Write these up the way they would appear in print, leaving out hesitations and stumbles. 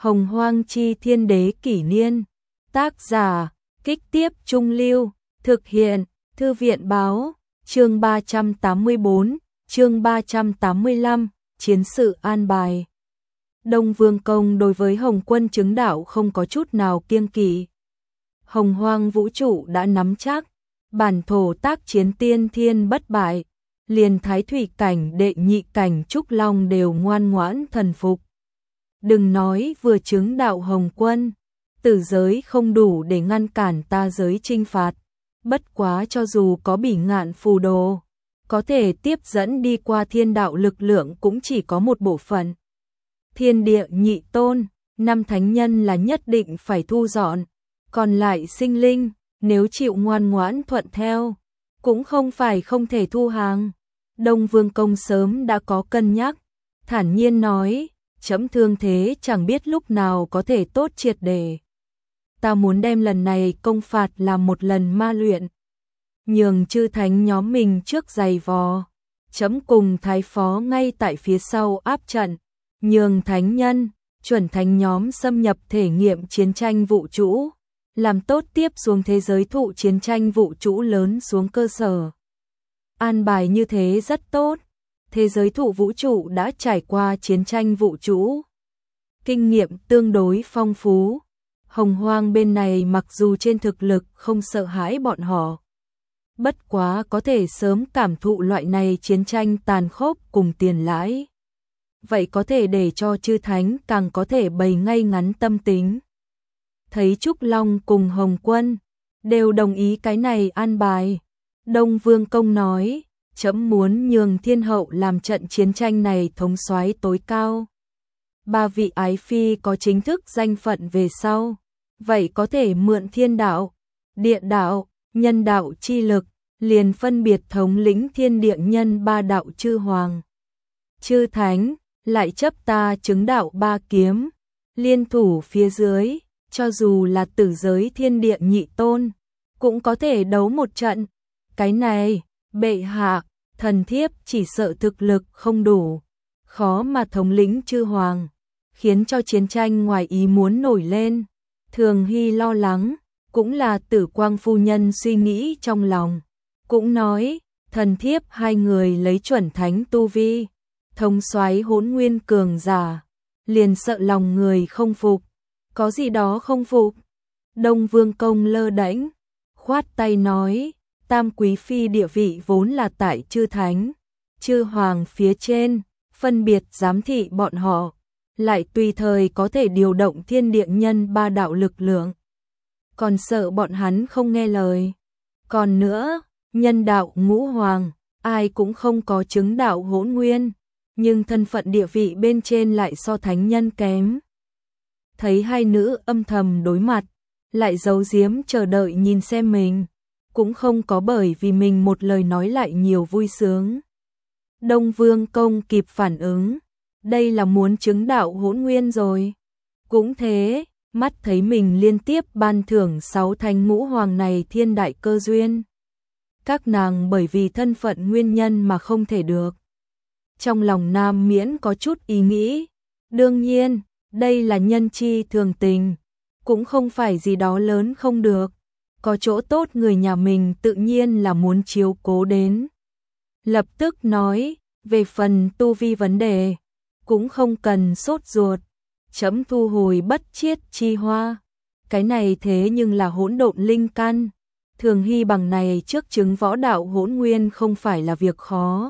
Hồng Hoang chi thiên đế kỷ niên. Tác giả, Kích Tiếp Trung Lưu, thực hiện, Thư viện báo, chương 384, chương 385, chiến sự an bài. Đông Vương Công đối với Hồng Quân chứng đạo không có chút nào kiêng kỵ. Hồng Hoang vũ trụ đã nắm chắc, bản thổ tác chiến tiên thiên bất bại, liền Thái Thủy cảnh đệ nhị cảnh Trúc Long đều ngoan ngoãn thần phục. Đừng nói vừa chứng đạo Hồng Quân, tử giới không đủ để ngăn cản ta giới chinh phạt, bất quá cho dù có Bỉ Ngạn phù đồ, có thể tiếp dẫn đi qua thiên đạo lực lượng cũng chỉ có một bộ phận. Thiên địa nhị tôn, 5 thánh nhân là nhất định phải thu dọn, còn lại sinh linh, nếu chịu ngoan ngoãn thuận theo, cũng không phải không thể thu hàng. Đông Vương Công sớm đã có cân nhắc, thản nhiên nói, chấm thương thế chẳng biết lúc nào có thể tốt triệt để. Ta muốn đem lần này công phạt làm một lần ma luyện, nhường chư thánh nhóm mình trước giày vò, chấm cùng thái phó ngay tại phía sau áp trận, nhường thánh nhân, chuẩn thánh nhóm xâm nhập thể nghiệm chiến tranh vũ trụ, làm tốt tiếp xuống thế giới thụ chiến tranh vũ trụ lớn xuống cơ sở. An bài như thế rất tốt, thế giới thụ vũ trụ đã trải qua chiến tranh vũ trụ, kinh nghiệm tương đối phong phú. Hồng Hoang bên này mặc dù trên thực lực không sợ hãi bọn họ, bất quá có thể sớm cảm thụ loại này chiến tranh tàn khốc cùng tiền lãi. Vậy có thể để cho chư thánh càng có thể bày ngay ngắn tâm tính. Thấy Trúc Long cùng Hồng Quân đều đồng ý cái này an bài, Đông Vương Công nói, chấm muốn nhường thiên hậu làm trận chiến tranh này thống soái tối cao. 3 vị ái phi có chính thức danh phận về sau, vậy có thể mượn thiên đạo, địa đạo, nhân đạo chi lực, liền phân biệt thống lĩnh thiên địa nhân 3 đạo chư hoàng. Chư thánh, lại chấp ta chứng đạo 3 kiếm, liên thủ phía dưới, cho dù là tử giới thiên địa nhị tôn, cũng có thể đấu một trận. Cái này, bệ hạ, thần thiếp chỉ sợ thực lực không đủ, khó mà thống lĩnh chư hoàng, khiến cho chiến tranh ngoài ý muốn nổi lên. Thường Hy lo lắng, cũng là Tử Quang phu nhân suy nghĩ trong lòng, cũng nói, thần thiếp 2 người lấy chuẩn thánh tu vi, thống soái hỗn nguyên cường giả, liền sợ lòng người không phục. Có gì đó không phục? Đông Vương Công lơ đễnh, khoát tay nói, tam quý phi địa vị vốn là tại chư thánh, chư hoàng phía trên, phân biệt giám thị bọn họ, lại tùy thời có thể điều động thiên địa nhân 3 đạo lực lượng. Còn sợ bọn hắn không nghe lời. Còn nữa, nhân đạo ngũ hoàng, ai cũng không có chứng đạo hỗn nguyên, nhưng thân phận địa vị bên trên lại so thánh nhân kém. Thấy hai nữ âm thầm đối mặt, lại giấu giếm chờ đợi nhìn xem mình, cũng không có bởi vì mình một lời nói lại nhiều vui sướng. Đông Vương Công kịp phản ứng, đây là muốn chứng đạo hỗn nguyên rồi. Cũng thế, mắt thấy mình liên tiếp ban thưởng 6 thánh ngũ hoàng này thiên đại cơ duyên. Các nàng bởi vì thân phận nguyên nhân mà không thể được. Trong lòng Nam Miễn có chút ý nghĩ, đương nhiên, đây là nhân chi thường tình, cũng không phải gì đó lớn không được, có chỗ tốt người nhà mình tự nhiên là muốn chiếu cố đến. Lập tức nói, về phần tu vi vấn đề, cũng không cần sốt ruột, chấm thu hồi bất chiết chi hoa, cái này thế nhưng là hỗn độn linh căn, Thường Hy bằng này trước chứng võ đạo hỗn nguyên không phải là việc khó.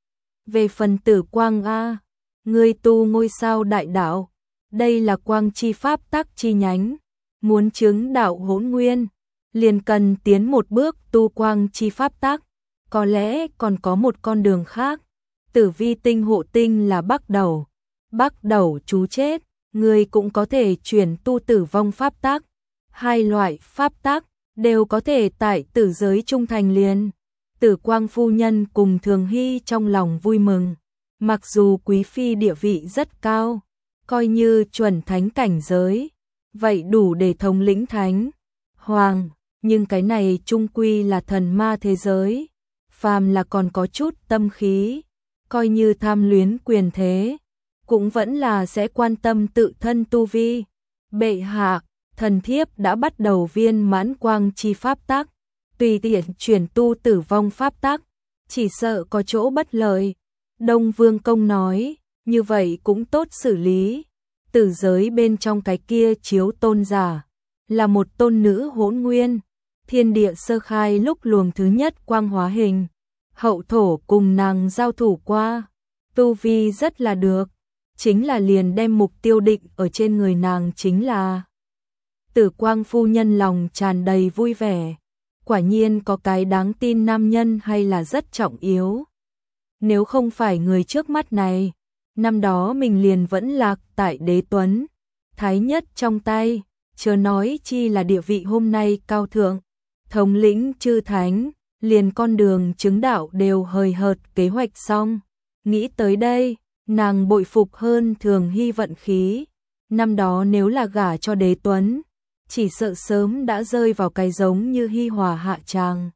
Về phần Tử Quang a, ngươi tu ngôi sao đại đạo, đây là quang chi pháp tắc chi nhánh, muốn chứng đạo hỗn nguyên, liền cần tiến một bước tu quang chi pháp tắc, có lẽ còn có một con đường khác. Tử vi tinh hộ tinh là Bắc Đầu chú chết, ngươi cũng có thể chuyển tu tử vong pháp tắc. 2 loại pháp tắc đều có thể tại tử giới trung thành liền. Tử Quang phu nhân cùng Thường Hy trong lòng vui mừng, mặc dù quý phi địa vị rất cao, coi như chuẩn thánh cảnh giới, vậy đủ để thống lĩnh thánh hoàng, nhưng cái này chung quy là thần ma thế giới, phàm là còn có chút tâm khí, coi như tham luyến quyền thế, cũng vẫn là sẽ quan tâm tự thân tu vi. Bệ hạ, thần thiếp đã bắt đầu viên mãn quang chi pháp tắc, tùy tiện chuyển tu tử vong pháp tắc, chỉ sợ có chỗ bất lợi. Đông Vương Công nói, như vậy cũng tốt xử lý. Tử giới bên trong cái kia chiếu tôn giả, là một tôn nữ hỗn nguyên, thiên địa sơ khai lúc luồng thứ nhất quang hóa hình. Hậu thổ cùng nàng giao thủ qua, tu vi rất là được, chính là liền đem mục tiêu định ở trên người nàng chính là. Tử Quang phu nhân lòng tràn đầy vui vẻ, quả nhiên có cái đáng tin nam nhân hay là rất trọng yếu. Nếu không phải người trước mắt này, năm đó mình liền vẫn lạc tại Đế Tuấn, Thái Nhất trong tay, chớ nói chi là địa vị hôm nay cao thượng, thống lĩnh chư thánh, liền con đường chứng đạo đều hời hợt kế hoạch xong. Nghĩ tới đây, nàng bội phục hơn thường hy vận khí, năm đó nếu là gả cho Đế Tuấn, chỉ sợ sớm đã rơi vào cái giống như Hi Hòa hạ tràng.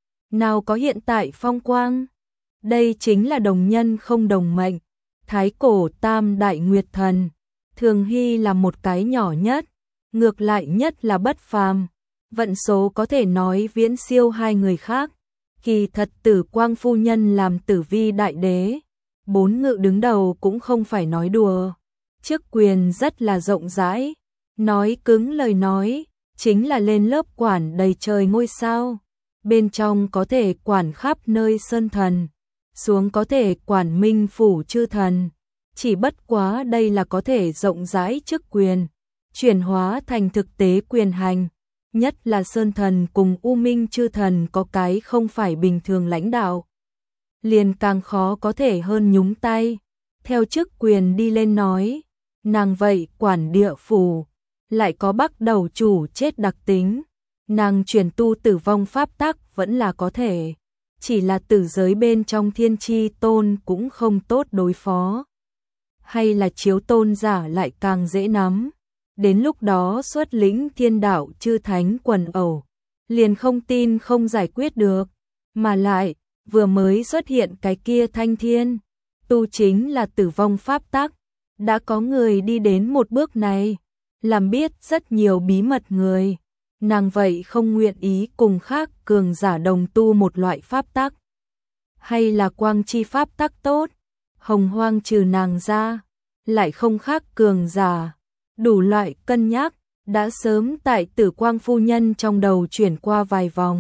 Nào có hiện tại phong quang, đây chính là đồng nhân không đồng mệnh, thái cổ tam đại nguyệt thần, thường hy là một cái nhỏ nhất, ngược lại nhất là bất phàm, vận số có thể nói viễn siêu hai người khác. Kỳ thật Tử Quang phu nhân làm Tử Vi đại đế, 4 ngự đứng đầu cũng không phải nói đùa, chức quyền rất là rộng rãi, nói cứng lời nói, chính là lên lớp quản đầy trời ngôi sao, bên trong có thể quản khắp nơi sơn thần, xuống có thể quản minh phủ chư thần, chỉ bất quá đây là có thể rộng rãi chức quyền, chuyển hóa thành thực tế quyền hành. Nhất là sơn thần cùng u minh chư thần có cái không phải bình thường lãnh đạo, liền càng khó có thể hơn nhúng tay. Theo chức quyền đi lên nói, nàng vậy quản địa phủ, lại có Bắc đầu chủ chết đặc tính, nàng chuyển tu tử vong pháp tắc vẫn là có thể, chỉ là tử giới bên trong thiên chi tôn cũng không tốt đối phó, hay là chiếu tôn giả lại càng dễ nắm. Đến lúc đó xuất lĩnh thiên đạo chư thánh quần ẩu, liền không tin không giải quyết được, mà lại, vừa mới xuất hiện cái kia thanh thiên, tu chính là tử vong pháp tắc, đã có người đi đến một bước này, làm biết rất nhiều bí mật người, nàng vậy không nguyện ý cùng khác cường giả đồng tu một loại pháp tắc, hay là quang chi pháp tắc tốt, hồng hoang trừ nàng ra, lại không khác cường giả. Đủ loại cân nhắc, đã sớm tại Tử Quang phu nhân trong đầu chuyển qua vài vòng.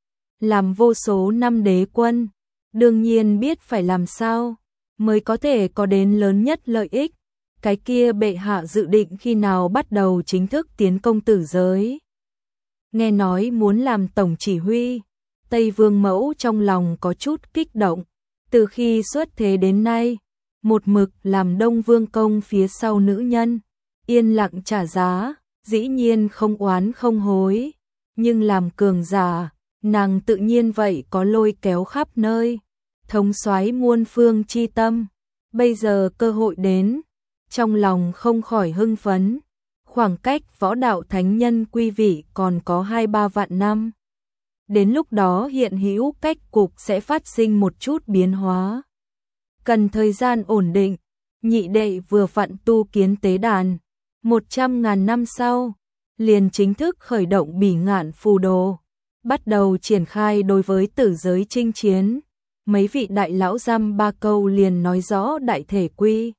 Làm vô số năm đế quân, đương nhiên biết phải làm sao, mới có thể có đến lớn nhất lợi ích. Cái kia bệ hạ dự định khi nào bắt đầu chính thức tiến công tử giới. Nghe nói muốn làm tổng chỉ huy, Tây Vương Mẫu trong lòng có chút kích động. Từ khi xuất thế đến nay, một mực làm Đông Vương Công phía sau nữ nhân. Yên lặng trả giá, dĩ nhiên không oán không hối, nhưng làm cường giả, nàng tự nhiên vậy có lôi kéo khắp nơi, thống soái muôn phương chi tâm, bây giờ cơ hội đến, trong lòng không khỏi hưng phấn, khoảng cách võ đạo thánh nhân quy vị còn có 2-3 vạn năm. Đến lúc đó hiện hữu cách cục sẽ phát sinh một chút biến hóa. Cần thời gian ổn định, nhị đệ vừa vặn tu kiến tế đàn. 100.000 năm sau, liền chính thức khởi động bỉ ngạn phù đồ, bắt đầu triển khai đối với tử giới chinh chiến. Mấy vị đại lão dăm 3 câu liền nói rõ đại thể quy.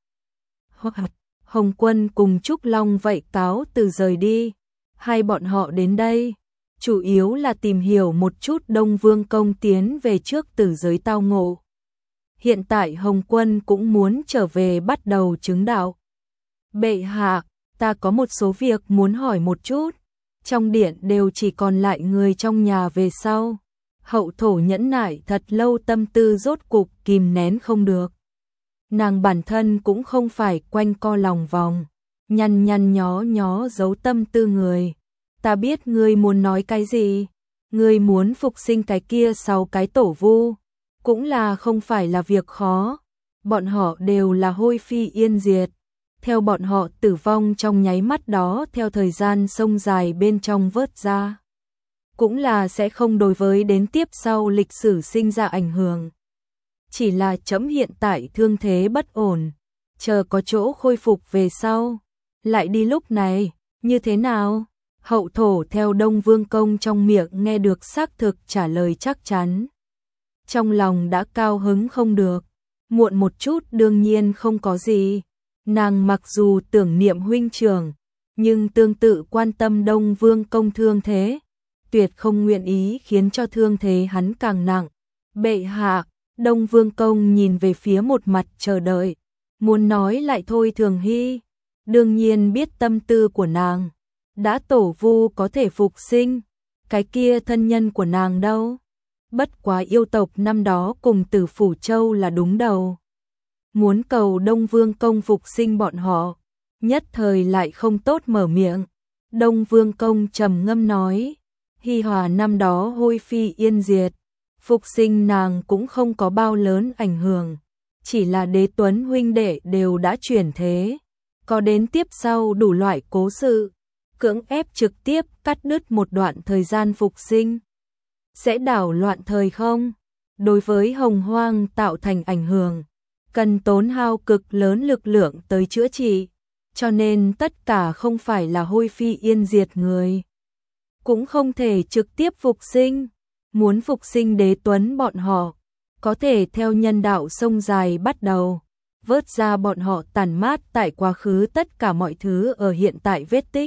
Hồng Quân cùng Trúc Long vậy cáo từ rời đi. Hai bọn họ đến đây, chủ yếu là tìm hiểu một chút Đông Vương Công tiến về trước tử giới tao ngộ. Hiện tại Hồng Quân cũng muốn trở về bắt đầu chứng đạo. Bệ hạ, ta có một số việc muốn hỏi một chút, trong điện đều chỉ còn lại người trong nhà về sau. Hậu thổ nhẫn nại thật lâu tâm tư rốt cục kìm nén không được. Nàng bản thân cũng không phải quanh co lòng vòng, nhăn nhăn nhó nhó giấu tâm tư người. Ta biết ngươi muốn nói cái gì, ngươi muốn phục sinh cái kia 6 cái tổ vu, cũng là không phải là việc khó, bọn họ đều là hôi phi yên diệt. Theo bọn họ tử vong trong nháy mắt đó theo thời gian sông dài bên trong vớt ra. Cũng là sẽ không đối với đến tiếp sau lịch sử sinh ra ảnh hưởng. Chỉ là trẫm hiện tại thương thế bất ổn, chờ có chỗ khôi phục về sau, lại đi. Lúc này, như thế nào? Hậu thổ theo Đông Vương Công trong miệng nghe được xác thực trả lời chắc chắn. Trong lòng đã cao hứng không được, muộn một chút đương nhiên không có gì. Nàng mặc dù tưởng niệm huynh trưởng, nhưng tương tự quan tâm Đông Vương Công thương thế, tuyệt không nguyện ý khiến cho thương thế hắn càng nặng. Bệ hạ, Đông Vương Công nhìn về phía một mặt chờ đợi, muốn nói lại thôi. Thường Hy đương nhiên biết tâm tư của nàng, đã tổ vu có thể phục sinh, cái kia thân nhân của nàng đâu? Bất quá yêu tộc năm đó cùng Tử Phủ Châu là đúng đầu, muốn cầu Đông Vương Công phục sinh bọn họ, nhất thời lại không tốt mở miệng. Đông Vương Công trầm ngâm nói, Hi Hòa năm đó hôi phi yên diệt, phục sinh nàng cũng không có bao lớn ảnh hưởng, chỉ là Đế Tuấn huynh đệ đều đã chuyển thế, có đến tiếp sau đủ loại cố sự, cưỡng ép trực tiếp cắt đứt một đoạn thời gian phục sinh, sẽ đảo loạn thời không, đối với Hồng Hoang tạo thành ảnh hưởng, cần tốn hao cực lớn lực lượng tới chữa trị, cho nên tất cả không phải là hôi phi yên diệt người, cũng không thể trực tiếp phục sinh. Muốn phục sinh Đế Tuấn bọn họ, có thể theo nhân đạo sông dài bắt đầu, vớt ra bọn họ tàn mát tại quá khứ tất cả mọi thứ ở hiện tại vết tích.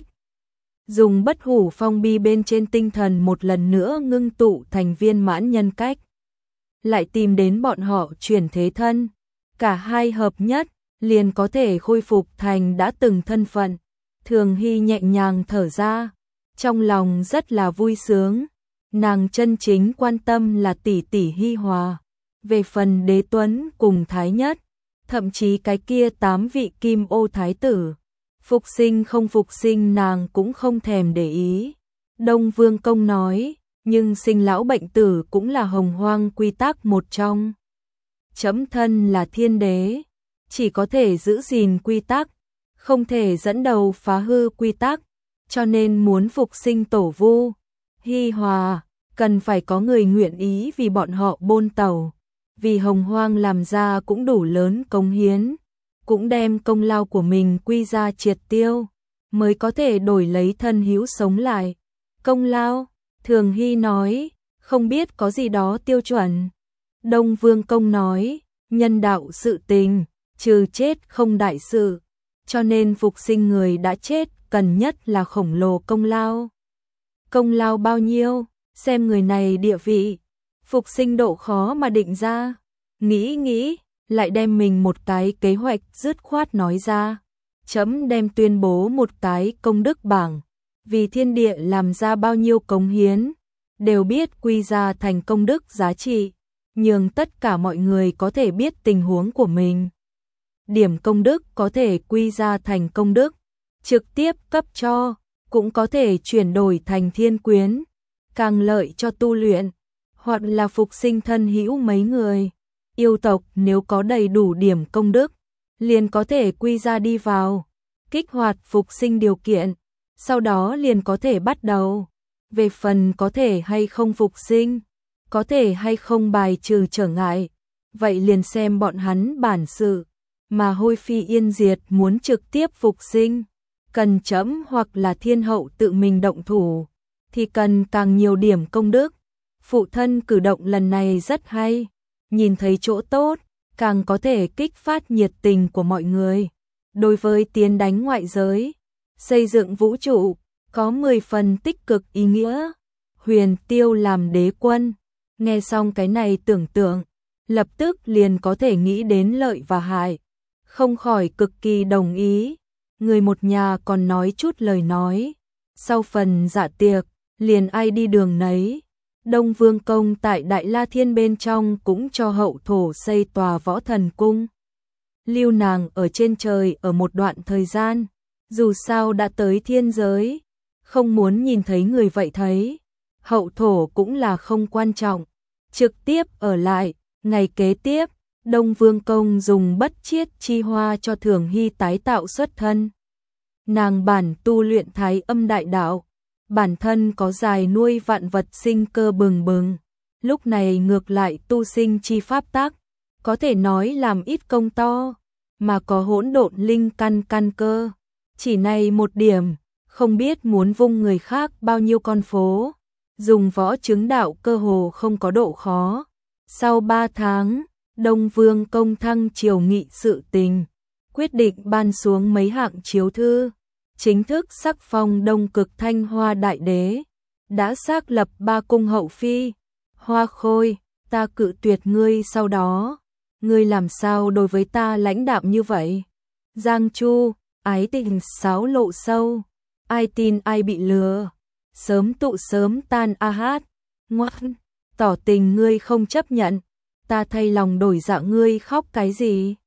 Dùng bất hủ phong bi bên trên tinh thần một lần nữa ngưng tụ thành viên mãn nhân cách. Lại tìm đến bọn họ chuyển thế thân, cả hai hợp nhất, liền có thể khôi phục thành đã từng thân phận. Thường Hy nhẹ nhàng thở ra, trong lòng rất là vui sướng. Nàng chân chính quan tâm là tỷ tỷ Hi Hòa, về phần Đế Tuấn cùng Thái Nhất, thậm chí cái kia 8 vị kim ô thái tử, phục sinh không phục sinh nàng cũng không thèm để ý. Đông Vương Công nói, nhưng sinh lão bệnh tử cũng là Hồng Hoang quy tắc một trong. Chấm thân là thiên đế, chỉ có thể giữ gìn quy tắc, không thể dẫn đầu phá hư quy tắc, cho nên muốn phục sinh tổ vu Hi Hòa, cần phải có người nguyện ý vì bọn họ bôn tàu, vì Hồng Hoang làm ra cũng đủ lớn công hiến, cũng đem công lao của mình quy ra triệt tiêu, mới có thể đổi lấy thân hữu sống lại. Công lao, Thường Hy nói, không biết có gì đó tiêu chuẩn. Đông Vương Công nói, nhân đạo sự tình, trừ chết không đại sự, cho nên phục sinh người đã chết cần nhất là khổng lồ công lao. Công lao bao nhiêu, xem người này địa vị, phục sinh độ khó mà định ra. Nghĩ, lại đem mình một cái kế hoạch dứt khoát nói ra. Chấm đem tuyên bố một cái công đức bảng, vì thiên địa làm ra bao nhiêu cống hiến, đều biết quy ra thành công đức giá trị, nhường tất cả mọi người có thể biết tình huống của mình. Điểm công đức có thể quy ra thành công đức, trực tiếp cấp cho, cũng có thể chuyển đổi thành thiên quyến, càng lợi cho tu luyện, hoặc là phục sinh thân hữu mấy người. Yêu tộc nếu có đầy đủ điểm công đức, liền có thể quy ra đi vào, kích hoạt phục sinh điều kiện, sau đó liền có thể bắt đầu. Về phần có thể hay không phục sinh, có thể hay không bài trừ trở ngại, vậy liền xem bọn hắn bản sự, mà hôi phi yên diệt muốn trực tiếp phục sinh, cần chấm hoặc là thiên hậu tự mình động thủ, thì cần càng nhiều điểm công đức. Phụ thân cử động lần này rất hay, nhìn thấy chỗ tốt, càng có thể kích phát nhiệt tình của mọi người. Đối với tiến đánh ngoại giới, xây dựng vũ trụ, có 10 phần tích cực ý nghĩa. Huyền Tiêu làm đế quân, nghe xong cái này tưởng tượng, lập tức liền có thể nghĩ đến lợi và hại, không khỏi cực kỳ đồng ý. Người một nhà còn nói chút lời nói, sau phần dạ tiệc, liền ai đi đường nấy. Đông Vương Công tại Đại La Thiên bên trong cũng cho hậu thổ xây tòa võ thần cung. Lưu nàng ở trên trời ở một đoạn thời gian, dù sao đã tới thiên giới, không muốn nhìn thấy người vậy thấy. Hậu thổ cũng là không quan trọng, trực tiếp ở lại. Ngày kế tiếp, Đông Vương Công dùng bất chiết chi hoa cho Thường Hy tái tạo xuất thân. Nàng bản tu luyện Thái Âm đại đạo, bản thân có dài nuôi vạn vật sinh cơ bừng bừng, lúc này ngược lại tu sinh chi pháp tắc, có thể nói làm ít công to. mà có hỗn độn linh căn căn cơ. Chỉ này một điểm, không biết muốn vung người khác bao nhiêu con phố. Dùng võ chứng đạo cơ hồ không có độ khó. Sau 3 tháng, Đông Vương công thăng triều nghị sự tình, quyết định ban xuống mấy hạng chiếu thư, chính thức sắc phong Đông Cực Thanh Hoa Đại Đế, đã xác lập 3 cung hậu phi. Hoa Khôi, ta cự tuyệt ngươi sau đó, ngươi làm sao đối với ta lãnh đạm như vậy? Giang Chu, ái tình sáo lộ sâu, ai tin ai bị lừa, sớm tụ sớm tan a hát, ngoan, tỏ tình ngươi không chấp nhận, ta thay lòng đổi dạ ngươi khóc cái gì?